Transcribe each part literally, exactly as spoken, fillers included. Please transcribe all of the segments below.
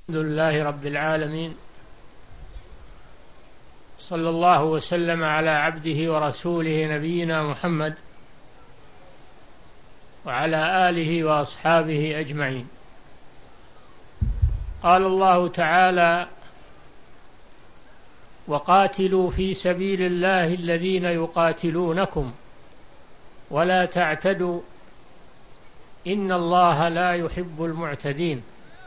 الحمد لله رب العالمين، صلى الله وسلم على عبده ورسوله نبينا محمد وعلى آله وأصحابه أجمعين. قال الله تعالى: وقاتلوا في سبيل الله الذين يقاتلونكم ولا تعتدوا إن الله لا يحب المعتدين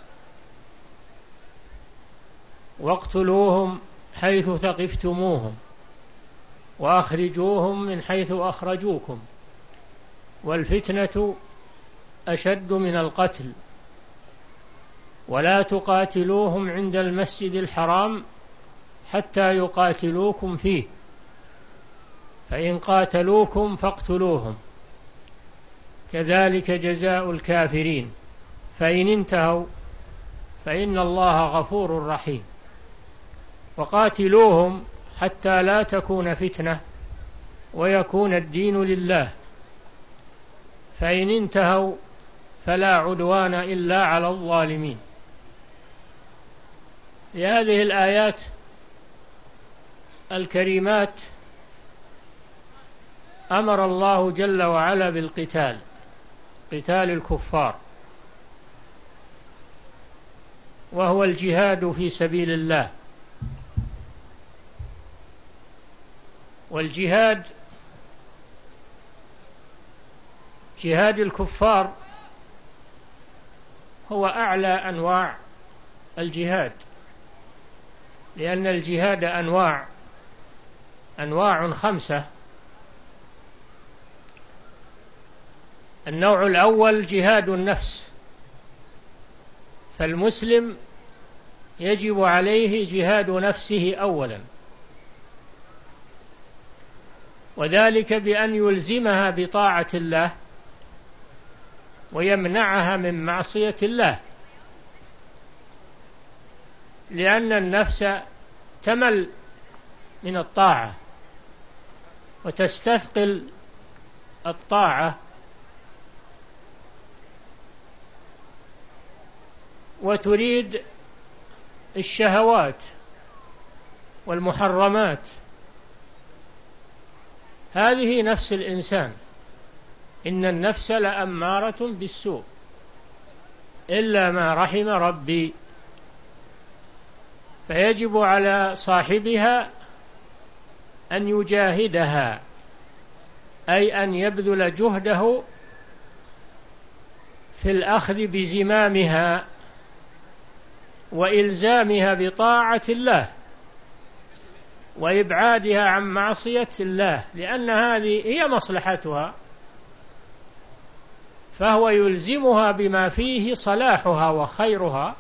واقتلوهم حيث ثقفتموهم وأخرجوهم من حيث أخرجوكم والفتنة أشد من القتل ولا تقاتلوهم عند المسجد الحرام حتى يقاتلوكم فيه فإن قاتلوكم فاقتلوهم كذلك جزاء الكافرين فإن انتهوا فإن الله غفور رحيم. وقاتلوهم حتى لا تكون فتنة ويكون الدين لله فإن انتهوا فلا عدوان إلا على الظالمين. في هذه الآيات الكريمات أمر الله جل وعلا بالقتال، قتال الكفار، وهو الجهاد في سبيل الله. والجهاد جهاد الكفار هو أعلى أنواع الجهاد، لأن الجهاد أنواع أنواع خمسة. النوع الأول جهاد النفس، فالمسلم يجب عليه جهاد نفسه أولا، وذلك بأن يلزمها بطاعة الله ويمنعها من معصية الله، لأن النفس تمل من الطاعة وتستثقل الطاعة وتريد الشهوات والمحرمات. هذه نفس الإنسان، إن النفس لأمارة بالسوء إلا ما رحم ربي. فيجب على صاحبها أن يجاهدها، أي أن يبذل جهده في الأخذ بزمامها وإلزامها بطاعة الله وإبعادها عن معصية الله، لأن هذه هي مصلحتها، فهو يلزمها بما فيه صلاحها وخيرها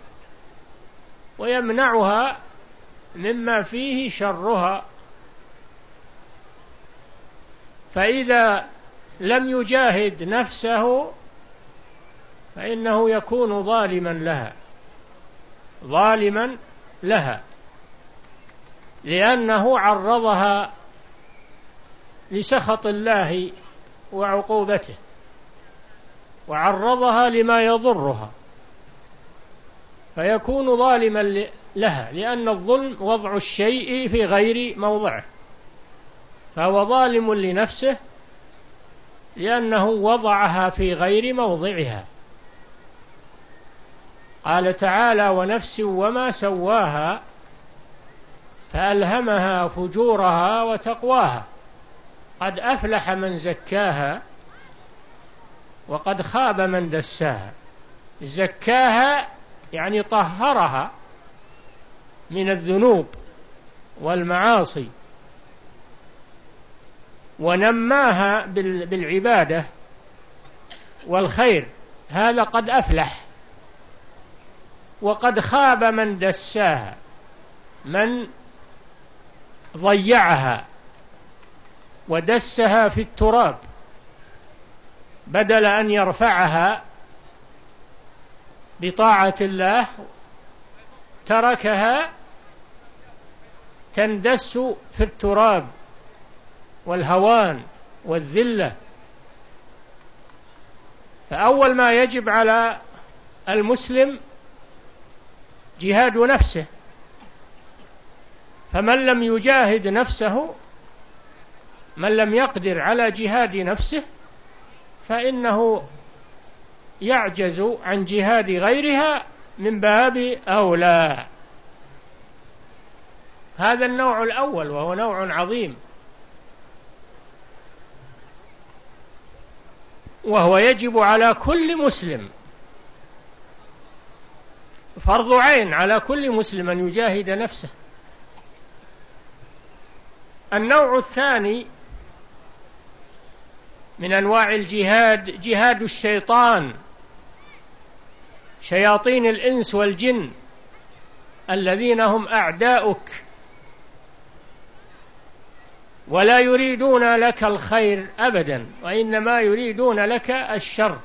ويمنعها مما فيه شرها. فإذا لم يجاهد نفسه فإنه يكون ظالما لها ظالما لها لأنه عرضها لسخط الله وعقوبته، وعرضها لما يضرها، فيكون ظالما لها، لأن الظلم وضع الشيء في غير موضعه، فهو ظالم لنفسه لأنه وضعها في غير موضعها. قال تعالى: ونفس وما سواها فألهمها فجورها وتقواها قد أفلح من زكاها وقد خاب من دساها. زكاها يعني طهرها من الذنوب والمعاصي، ونماها بالعبادة والخير، هذا قد أفلح. وقد خاب من دساها، من ضيعها ودسها في التراب بدل أن يرفعها بطاعة الله تركها تندس في التراب والهوان والذلة. فأول ما يجب على المسلم جهاد نفسه، فمن لم يجاهد نفسه، من لم يقدر على جهاد نفسه فإنه يعجز عن جهاد غيرها من باب أولى. هذا النوع الأول وهو نوع عظيم، وهو يجب على كل مسلم، فرض عين على كل مسلم أن يجاهد نفسه. النوع الثاني من أنواع الجهاد جهاد الشيطان، شياطين الإنس والجن الذين هم أعداؤك ولا يريدون لك الخير أبدا، وإنما يريدون لك الشر،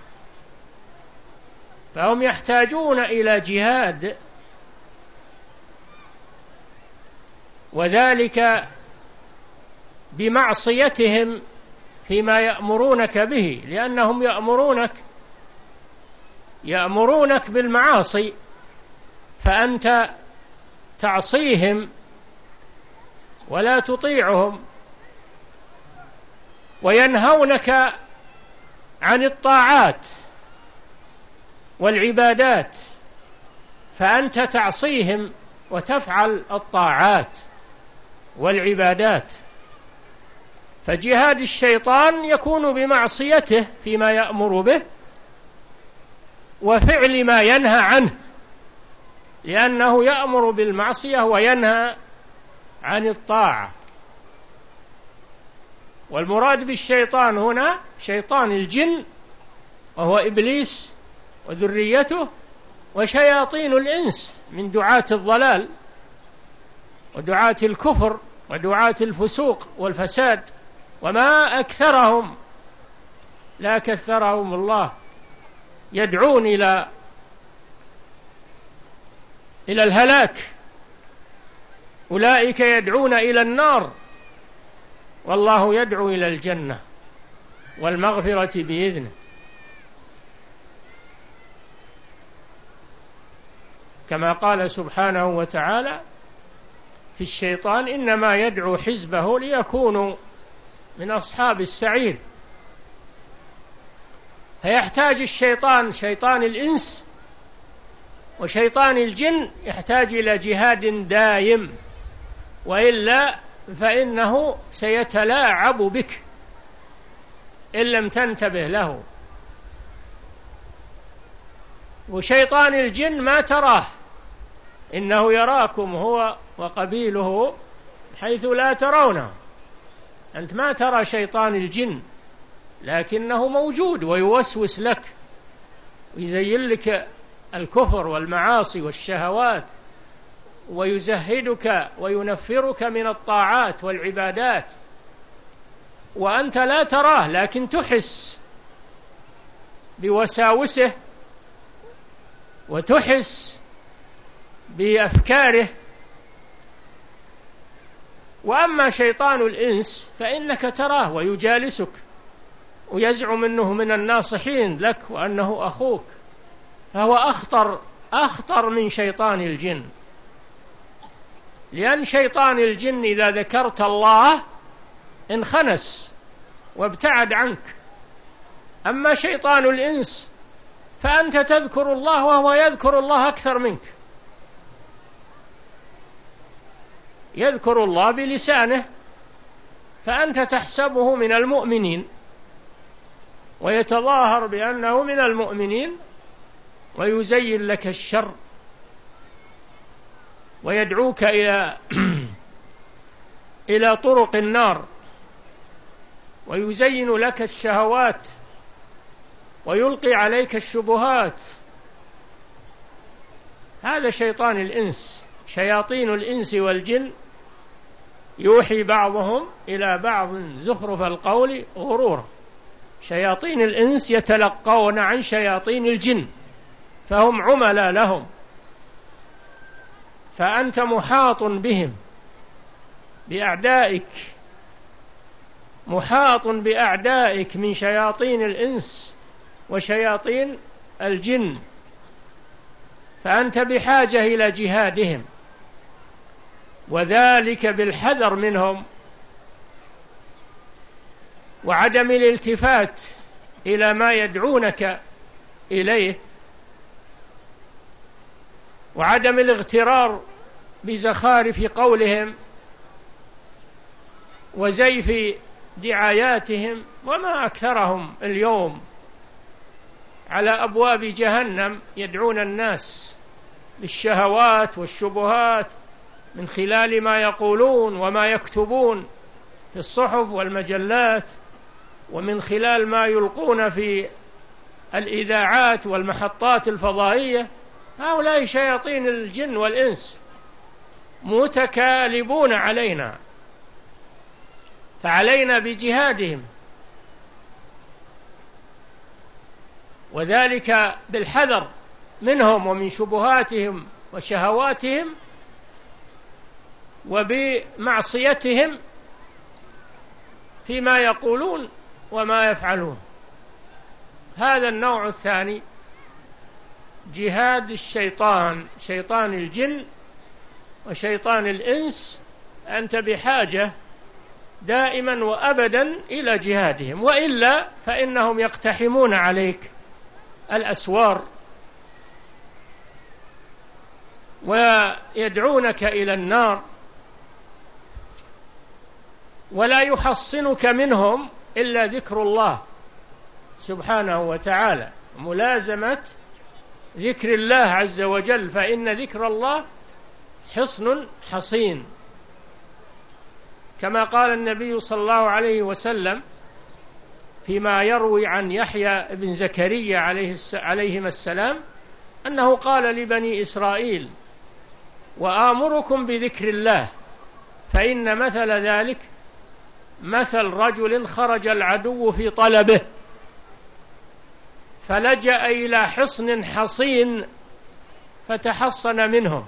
فهم يحتاجون إلى جهاد، وذلك بمعصيتهم فيما يأمرونك به، لأنهم يأمرونك يأمرونك بالمعاصي، فأنت تعصيهم ولا تطيعهم، وينهونك عن الطاعات والعبادات، فأنت تعصيهم وتفعل الطاعات والعبادات. فجهاد الشيطان يكون بمعصيته فيما يأمر به وفعل ما ينهى عنه، لأنه يأمر بالمعصية وينهى عن الطاعة. والمراد بالشيطان هنا شيطان الجن وهو إبليس وذريته، وشياطين الإنس من دعاة الضلال ودعاة الكفر ودعاة الفسوق والفساد، وما أكثرهم، لا كثرهم الله، يدعون إلى إلى الهلاك، أولئك يدعون إلى النار والله يدعو إلى الجنة والمغفرة بإذنه. كما قال سبحانه وتعالى في الشيطان: إنما يدعو حزبه ليكونوا من أصحاب السعير. فيحتاج الشيطان، شيطان الإنس وشيطان الجن، يحتاج إلى جهاد دائم، وإلا فإنه سيتلاعب بك إن لم تنتبه له. وشيطان الجن ما تراه، إنه يراكم هو وقبيله حيث لا ترونه. أنت ما ترى شيطان الجن، لكنه موجود ويوسوس لك ويزين لك الكفر والمعاصي والشهوات، ويزهدك وينفرك من الطاعات والعبادات، وأنت لا تراه لكن تحس بوساوسه وتحس بأفكاره. وأما شيطان الإنس فإنك تراه ويجالسك ويزعم أنه من الناصحين لك وأنه أخوك، فهو أخطر أخطر من شيطان الجن، لأن شيطان الجن إذا ذكرت الله انخنس وابتعد عنك. أما شيطان الإنس فأنت تذكر الله وهو يذكر الله أكثر منك، يذكر الله بلسانه، فأنت تحسبه من المؤمنين ويتظاهر بأنه من المؤمنين، ويزين لك الشر ويدعوك إلى إلى طرق النار، ويزين لك الشهوات ويلقي عليك الشبهات. هذا شيطان الإنس. شياطين الإنس والجن يوحي بعضهم إلى بعض زخرف القول غرورا. شياطين الإنس يتلقون عن شياطين الجن، فهم عملاء لهم، فأنت محاط بهم بأعدائك، محاط بأعدائك من شياطين الإنس وشياطين الجن. فأنت بحاجة إلى جهادهم، وذلك بالحذر منهم وعدم الالتفات إلى ما يدعونك إليه، وعدم الاغترار بزخارف قولهم وزيف دعاياتهم. وما أكثرهم اليوم على أبواب جهنم يدعون الناس بالشهوات والشبهات من خلال ما يقولون وما يكتبون في الصحف والمجلات، ومن خلال ما يلقون في الإذاعات والمحطات الفضائية. هؤلاء شياطين الجن والإنس متكالبون علينا، فعلينا بجهادهم، وذلك بالحذر منهم ومن شبهاتهم وشهواتهم وبمعصيتهم فيما يقولون وما يفعلون. هذا النوع الثاني جهاد الشيطان، شيطان الجن وشيطان الإنس. أنت بحاجة دائما وأبدا إلى جهادهم، وإلا فإنهم يقتحمون عليك الأسوار ويدعونك إلى النار، ولا يحصنك منهم إلا ذكر الله سبحانه وتعالى، ملازمة ذكر الله عز وجل، فإن ذكر الله حصن حصين، كما قال النبي صلى الله عليه وسلم فيما يروي عن يحيى بن زكريا عليهما السلام أنه قال لبني إسرائيل: وآمركم بذكر الله، فإن مثل ذلك مثل رجل خرج العدو في طلبه فلجأ إلى حصن حصين فتحصن منهم.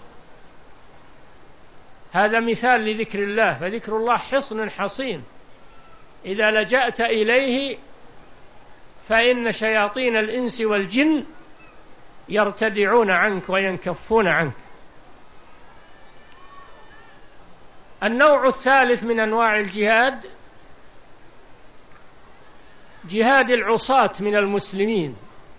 هذا مثال لذكر الله، فذكر الله حصن حصين، إذا لجأت إليه فإن شياطين الإنس والجن يرتدعون عنك وينكفون عنك. النوع الثالث من أنواع الجهاد جهاد العصاة من المسلمين.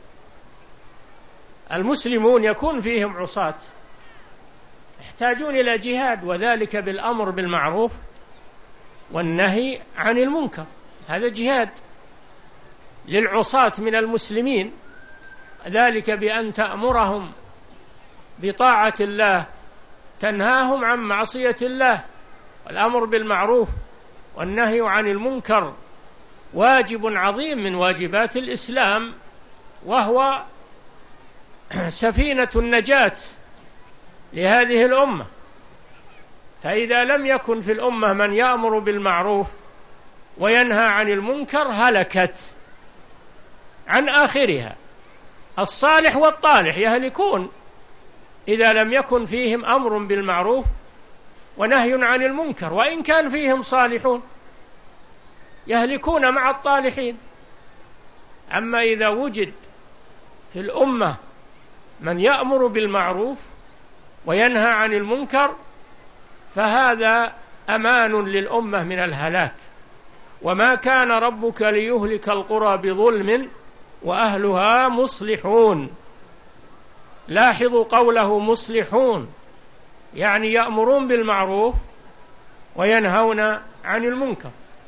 المسلمون يكون فيهم عصاة يحتاجون إلى جهاد، وذلك بالأمر بالمعروف والنهي عن المنكر، هذا جهاد للعصاة من المسلمين، ذلك بأن تأمرهم بطاعة الله، تنهاهم عن معصية الله. والأمر بالمعروف والنهي عن المنكر واجب عظيم من واجبات الإسلام، وهو سفينة النجاة لهذه الأمة. فإذا لم يكن في الأمة من يأمر بالمعروف وينهى عن المنكر هلكت عن آخرها. الصالح والطالح يهلكون إذا لم يكن فيهم أمر بالمعروف ونهي عن المنكر، وإن كان فيهم صالحون يهلكون مع الطالحين. أما إذا وجد في الأمة من يأمر بالمعروف وينهى عن المنكر فهذا أمان للأمة من الهلاك. وما كان ربك ليهلك القرى بظلم وأهلها مصلحون. لاحظوا قوله مصلحون، يعني يأمرون بالمعروف وينهون عن المنكر.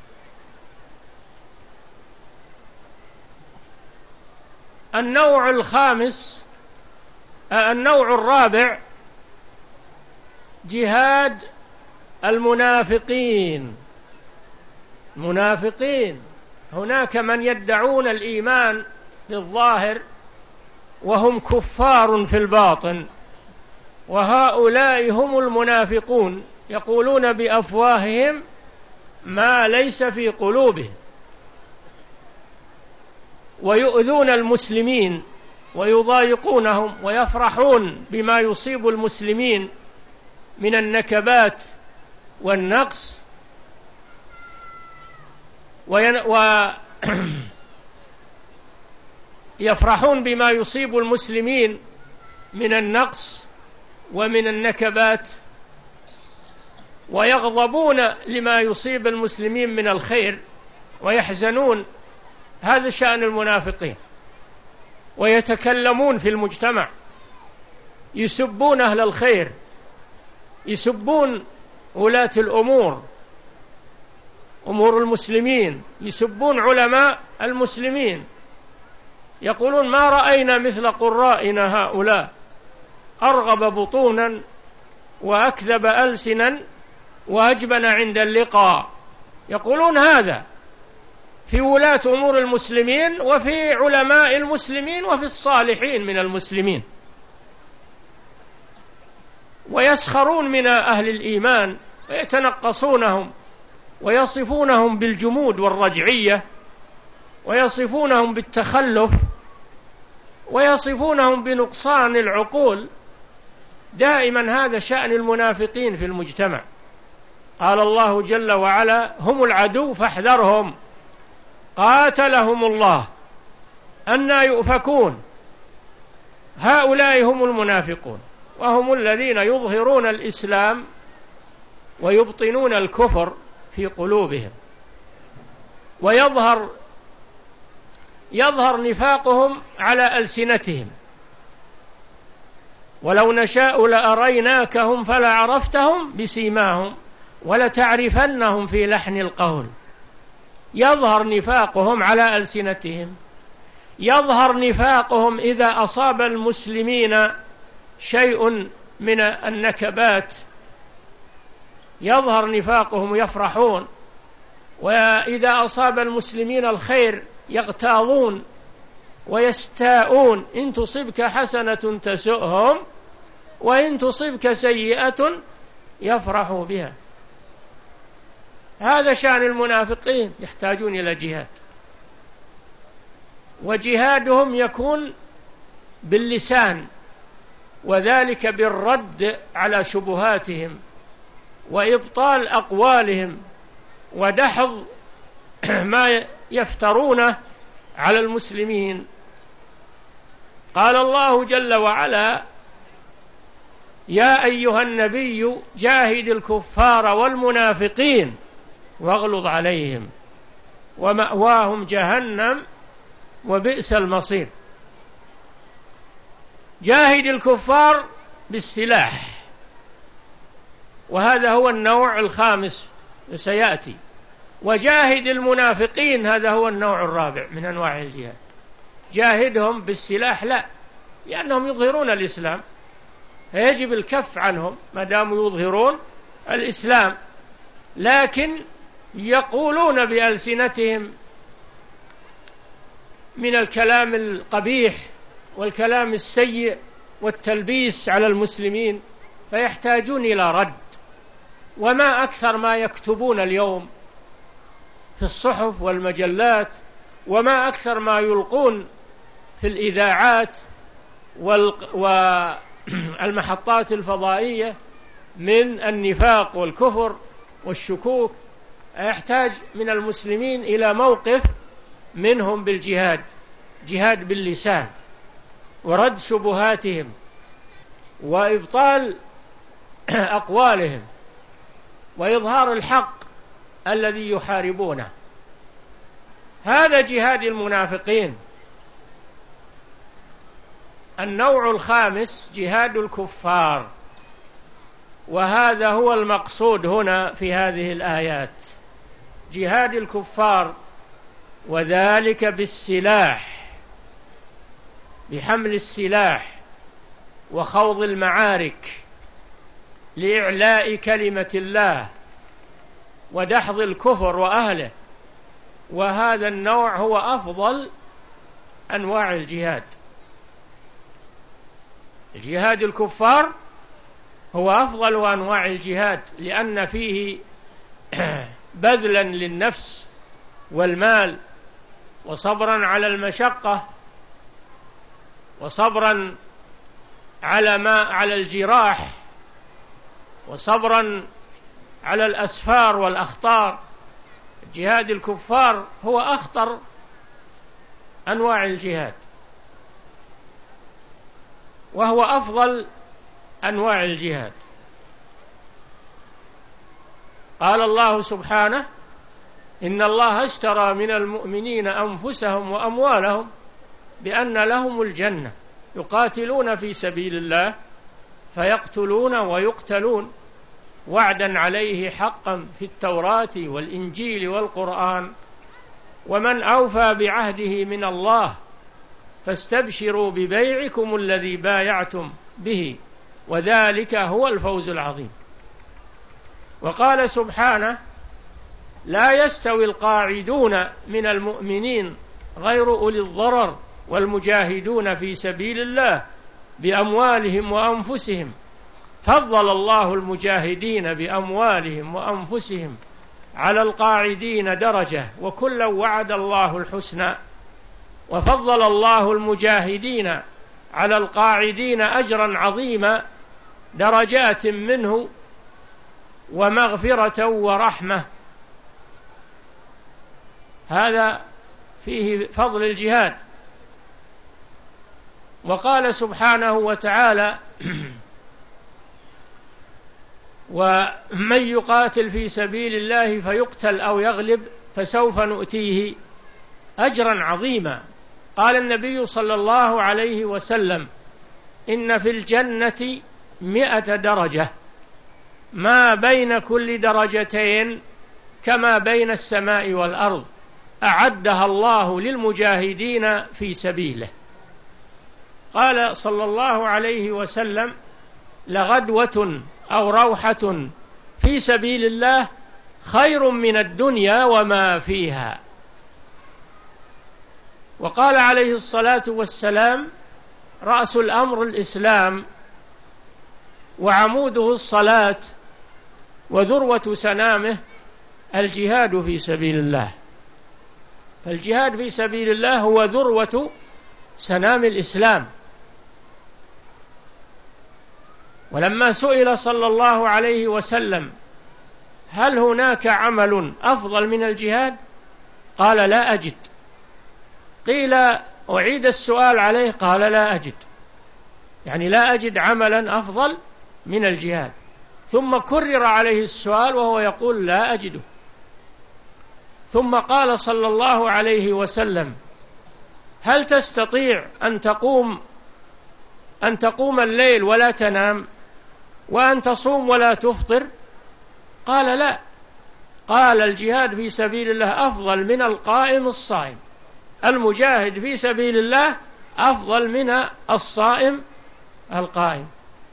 النوع الخامس النوع الرابع جهاد المنافقين. منافقين هناك من يدعون الإيمان بالظاهر وهم كفار في الباطن، وهؤلاء هم المنافقون، يقولون بأفواههم ما ليس في قلوبهم، ويؤذون المسلمين ويضايقونهم، ويفرحون بما يصيب المسلمين من النكبات والنقص، ويفرحون بما يصيب المسلمين من النقص ومن النكبات، ويغضبون لما يصيب المسلمين من الخير ويحزنون. هذا شأن المنافقين. ويتكلمون في المجتمع، يسبون أهل الخير، يسبون ولاة الأمور، أمور المسلمين، يسبون علماء المسلمين، يقولون ما رأينا مثل قرائنا هؤلاء، أرغب بطونا وأكذب ألسنا وأجبن عند اللقاء. يقولون هذا في ولاة أمور المسلمين وفي علماء المسلمين وفي الصالحين من المسلمين. ويسخرون من أهل الإيمان ويتنقصونهم ويصفونهم بالجمود والرجعية، ويصفونهم بالتخلف، ويصفونهم بنقصان العقول. دائما هذا شأن المنافقين في المجتمع. قال الله جل وعلا: هم العدو فاحذرهم قاتلهم الله أنى يؤفكون. هؤلاء هم المنافقون، وهم الذين يظهرون الإسلام ويبطنون الكفر في قلوبهم، ويظهر يظهر نفاقهم على ألسنتهم. ولو نشاء لأريناكهم فلعرفتهم بسيماهم ولتعرفنهم في لحن القول. يظهر نفاقهم على ألسنتهم، يظهر نفاقهم إذا أصاب المسلمين شيء من النكبات، يظهر نفاقهم يفرحون، وإذا أصاب المسلمين الخير يغتاظون ويستاءون. إن تصبك حسنة تسؤهم وإن تصبك سيئة يفرحوا بها. هذا شأن المنافقين، يحتاجون إلى جهاد، وجهادهم يكون باللسان، وذلك بالرد على شبهاتهم وإبطال أقوالهم ودحض ما يفترونه على المسلمين. قال الله جل وعلا: يا أيها النبي جاهد الكفار والمنافقين واغلظ عليهم ومأواهم جهنم وبئس المصير. جاهد الكفار بالسلاح، وهذا هو النوع الخامس سيأتي. وجاهد المنافقين، هذا هو النوع الرابع من أنواع الجهاد. جاهدهم بالسلاح لا، لأنهم يظهرون الإسلام، فيجب الكف عنهم ما داموا يظهرون الإسلام، لكن يقولون بألسنتهم من الكلام القبيح والكلام السيء والتلبيس على المسلمين، فيحتاجون إلى رد. وما أكثر ما يكتبون اليوم في الصحف والمجلات، وما أكثر ما يلقون في الإذاعات والمحطات الفضائية من النفاق والكفر والشكوك. يحتاج من المسلمين إلى موقف منهم بالجهاد، جهاد باللسان ورد شبهاتهم وإبطال أقوالهم وإظهار الحق الذي يحاربونه. هذا جهاد المنافقين. النوع الخامس جهاد الكفار، وهذا هو المقصود هنا في هذه الآيات. جهاد الكفار، وذلك بالسلاح، بحمل السلاح وخوض المعارك لإعلاء كلمة الله ودحض الكفر وأهله. وهذا النوع هو أفضل أنواع الجهاد. جهاد الكفار هو أفضل أنواع الجهاد، لأن فيه بذلا للنفس والمال، وصبرا على المشقة، وصبرا على ما على الجراح، وصبرا على الأسفار والأخطار. جهاد الكفار هو أخطر أنواع الجهاد. وهو أفضل أنواع الجهاد. قال الله سبحانه: إن الله اشترى من المؤمنين أنفسهم وأموالهم بأن لهم الجنة يقاتلون في سبيل الله فيقتلون ويقتلون وعدا عليه حقا في التوراة والإنجيل والقرآن، ومن أوفى بعهده من الله فاستبشروا ببيعكم الذي بايعتم به وذلك هو الفوز العظيم. وقال سبحانه: لا يستوي القاعدون من المؤمنين غير أولي الضرر والمجاهدون في سبيل الله بأموالهم وأنفسهم، فضل الله المجاهدين بأموالهم وأنفسهم على القاعدين درجة وكلا وعد الله الحسنى، وفضل الله المجاهدين على القاعدين أجرا عظيما درجات منه ومغفرة ورحمة. هذا فيه فضل الجهاد. وقال سبحانه وتعالى: ومن يقاتل في سبيل الله فيقتل أو يغلب فسوف نؤتيه أجرا عظيما. قال النبي صلى الله عليه وسلم: إن في الجنة مئة درجة ما بين كل درجتين كما بين السماء والأرض أعدها الله للمجاهدين في سبيله. قال صلى الله عليه وسلم: لغدوة أو روحة في سبيل الله خير من الدنيا وما فيها. وقال عليه الصلاة والسلام: رأس الأمر الإسلام وعموده الصلاة وذروة سنامه الجهاد في سبيل الله. فالجهاد في سبيل الله هو ذروة سنام الإسلام. ولما سئل صلى الله عليه وسلم: هل هناك عمل أفضل من الجهاد؟ قال: لا أجد. قيل: أعيد السؤال عليه؟ قال: لا أجد، يعني لا أجد عملا أفضل من الجهاد. ثم كرر عليه السؤال وهو يقول: لا أجده. ثم قال صلى الله عليه وسلم: هل تستطيع أن تقوم أن تقوم الليل ولا تنام وأن تصوم ولا تفطر؟ قال: لا. قال: الجهاد في سبيل الله أفضل من القائم الصائم. المجاهد في سبيل الله أفضل من الصائم القائم.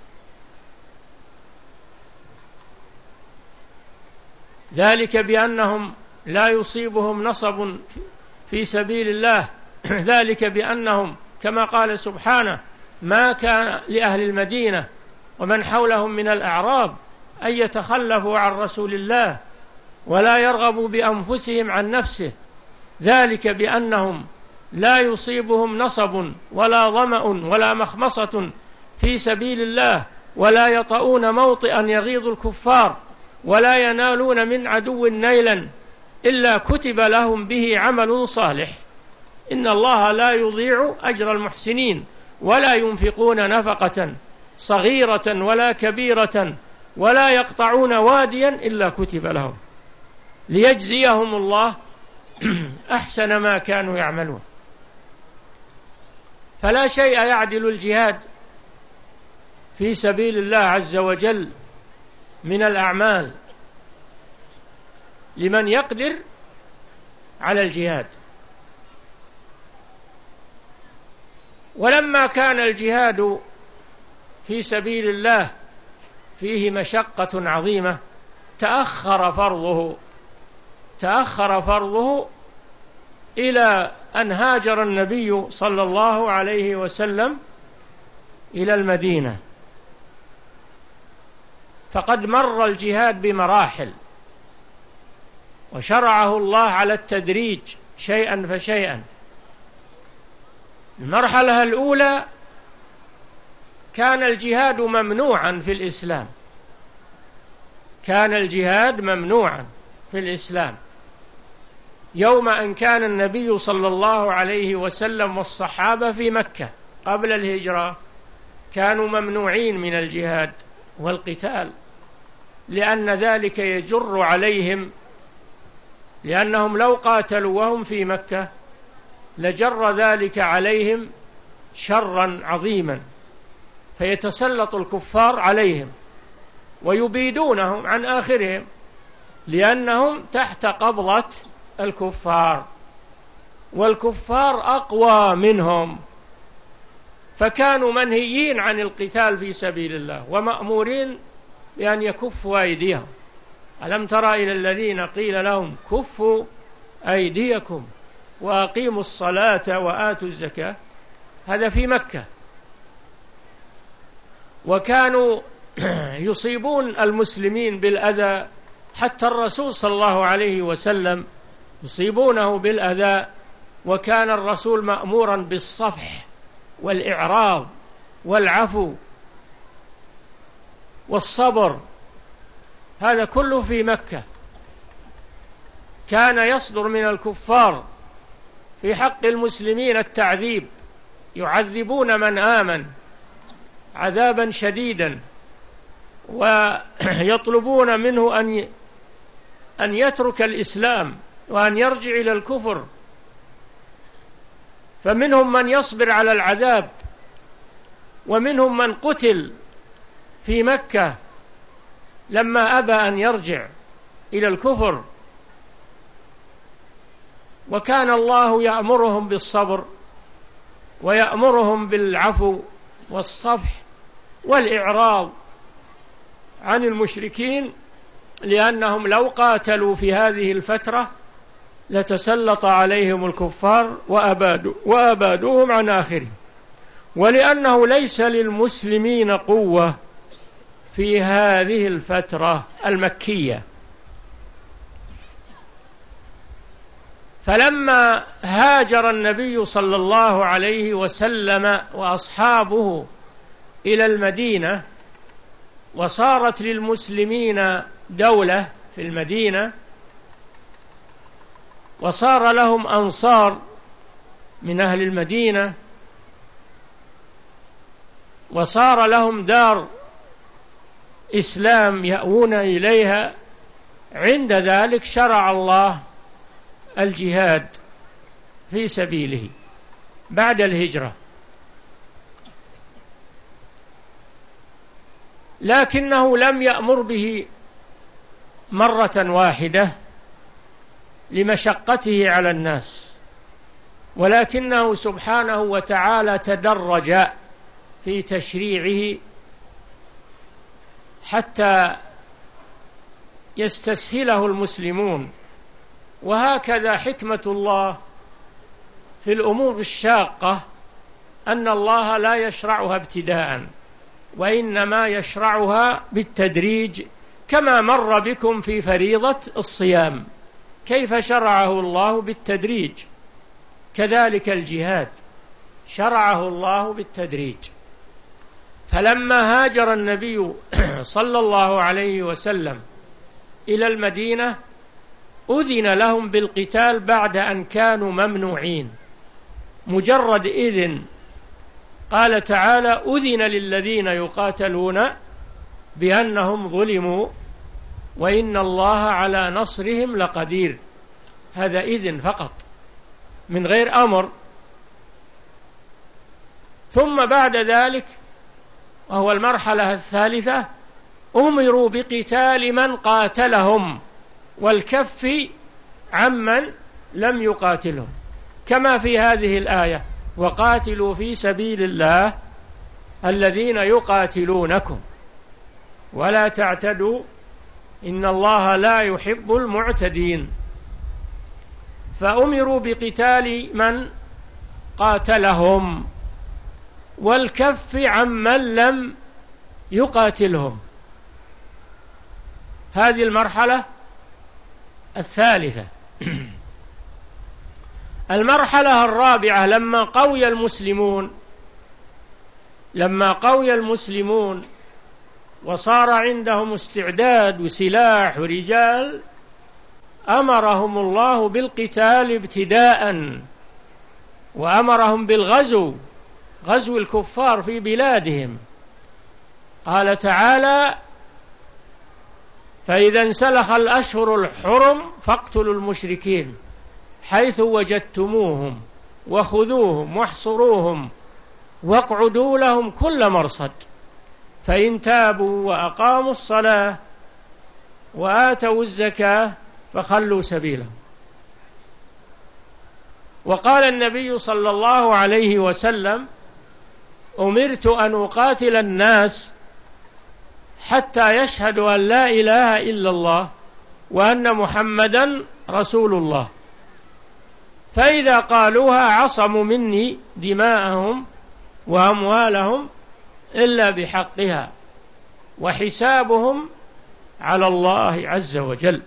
ذلك بأنهم لا يصيبهم نصب في سبيل الله، ذلك بأنهم كما قال سبحانه: ما كان لأهل المدينة ومن حولهم من الأعراب أن يتخلفوا عن رسول الله ولا يرغبوا بأنفسهم عن نفسه، ذلك بأنهم لا يصيبهم نصب ولا ظمأ ولا مخمصة في سبيل الله ولا يطؤون موطئا يغيظ الكفار ولا ينالون من عدو نيلا إلا كتب لهم به عمل صالح. إن الله لا يضيع أجر المحسنين ولا ينفقون نفقة صغيرة ولا كبيرة ولا يقطعون واديا إلا كتب لهم ليجزيهم الله أحسن ما كانوا يعملون. فلا شيء يعدل الجهاد في سبيل الله عز وجل من الأعمال لمن يقدر على الجهاد. ولما كان الجهاد في سبيل الله فيه مشقة عظيمة تأخر فرضه تأخر فرضه إلى أن هاجر النبي صلى الله عليه وسلم إلى المدينة، فقد مر الجهاد بمراحل وشرعه الله على التدريج شيئا فشيئا. المرحلة الأولى كان الجهاد ممنوعا في الإسلام، كان الجهاد ممنوعا في الإسلام يوم أن كان النبي صلى الله عليه وسلم والصحابة في مكة قبل الهجرة. كانوا ممنوعين من الجهاد والقتال، لأن ذلك يجر عليهم، لأنهم لو قاتلوا وهم في مكة لجر ذلك عليهم شرا عظيما، فيتسلط الكفار عليهم ويبيدونهم عن آخرهم، لأنهم تحت قبضة الكفار، والكفار أقوى منهم، فكانوا منهيين عن القتال في سبيل الله ومأمورين بأن يكفوا أيديهم. ألم تر إلى الذين قيل لهم كفوا أيديكم وأقيموا الصلاة وآتوا الزكاة؟ هذا في مكة. وكانوا يصيبون المسلمين بالأذى، حتى الرسول صلى الله عليه وسلم يصيبونه بالأذى، وكان الرسول مأمورا بالصفح والإعراض والعفو والصبر، هذا كله في مكة. كان يصدر من الكفار في حق المسلمين التعذيب، يعذبون من آمن عذابا شديدا، ويطلبون منه أن أن يترك الإسلام وأن يرجع إلى الكفر، فمنهم من يصبر على العذاب، ومنهم من قتل في مكة لما أبى أن يرجع إلى الكفر. وكان الله يأمرهم بالصبر ويأمرهم بالعفو والصفح والإعراض عن المشركين، لأنهم لو قاتلوا في هذه الفترة لتسلط عليهم الكفار وأبادوا وأبادوهم عن آخرهم، ولأنه ليس للمسلمين قوة في هذه الفترة المكية. فلما هاجر النبي صلى الله عليه وسلم وأصحابه إلى المدينة، وصارت للمسلمين دولة في المدينة، وصار لهم أنصار من أهل المدينة، وصار لهم دار إسلام يأوون إليها، عند ذلك شرع الله الجهاد في سبيله بعد الهجرة، لكنه لم يأمر به مرة واحدة لمشقته على الناس، ولكنه سبحانه وتعالى تدرج في تشريعه حتى يستسهله المسلمون. وهكذا حكمة الله في الأمور الشاقة، أن الله لا يشرعها ابتداء، وإنما يشرعها بالتدريج، كما مر بكم في فريضة الصيام كيف شرعه الله بالتدريج، كذلك الجهاد شرعه الله بالتدريج. فلما هاجر النبي صلى الله عليه وسلم إلى المدينة أذن لهم بالقتال بعد أن كانوا ممنوعين، مجرد إذن. قال تعالى: أذن للذين يقاتلون بأنهم ظلموا وإن الله على نصرهم لقدير. هذا إذن فقط من غير أمر. ثم بعد ذلك، وهو المرحلة الثالثة، أمروا بقتال من قاتلهم والكف عمن لم يقاتلهم، كما في هذه الآية: وقاتلوا في سبيل الله الذين يقاتلونكم ولا تعتدوا إن الله لا يحب المعتدين. فأمروا بقتال من قاتلهم والكف عمن لم يقاتلهم. هذه المرحلة الثالثة. المرحلة الرابعة، لما قوي المسلمون لما قوي المسلمون وصار عندهم استعداد وسلاح ورجال، أمرهم الله بالقتال ابتداء، وأمرهم بالغزو غزو الكفار في بلادهم. قال تعالى: فإذا انسلخ الأشهر الحرم فاقتلوا المشركين حيث وجدتموهم وخذوهم واحصروهم واقعدوا لهم كل مرصد فإن تابوا وأقاموا الصلاة وآتوا الزكاة فخلوا سبيلهم. وقال النبي صلى الله عليه وسلم: أمرت أن أقاتل الناس حتى يشهدوا أن لا إله إلا الله وأن محمدا رسول الله، فإذا قالوها عصموا مني دماءهم وأموالهم إلا بحقها وحسابهم على الله عز وجل.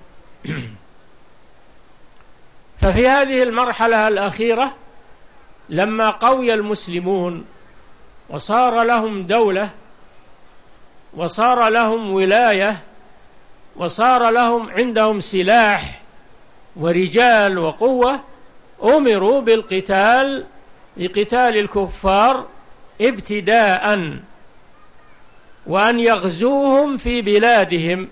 ففي هذه المرحلة الأخيرة لما قوي المسلمون وصار لهم دولة وصار لهم ولاية وصار لهم عندهم سلاح ورجال وقوة، أمروا بالقتال لقتال الكفار ابتداء، وأن يغزوهم في بلادهم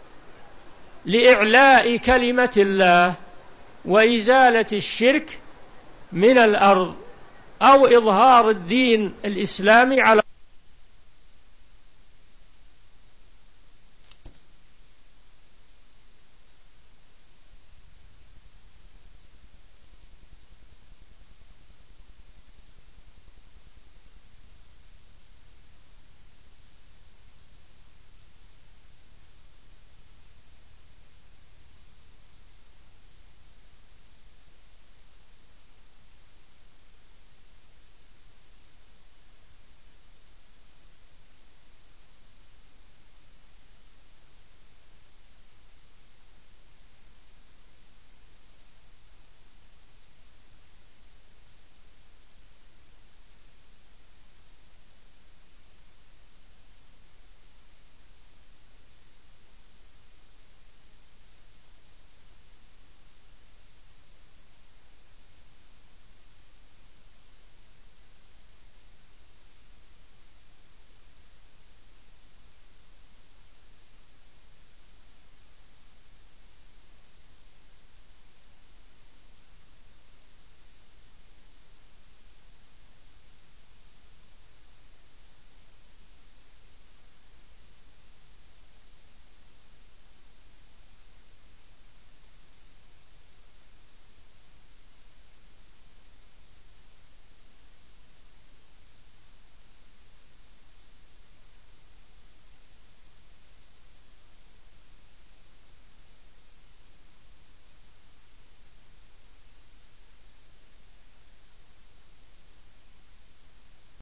لإعلاء كلمة الله وإزالة الشرك من الأرض، أو إظهار الدين الإسلامي على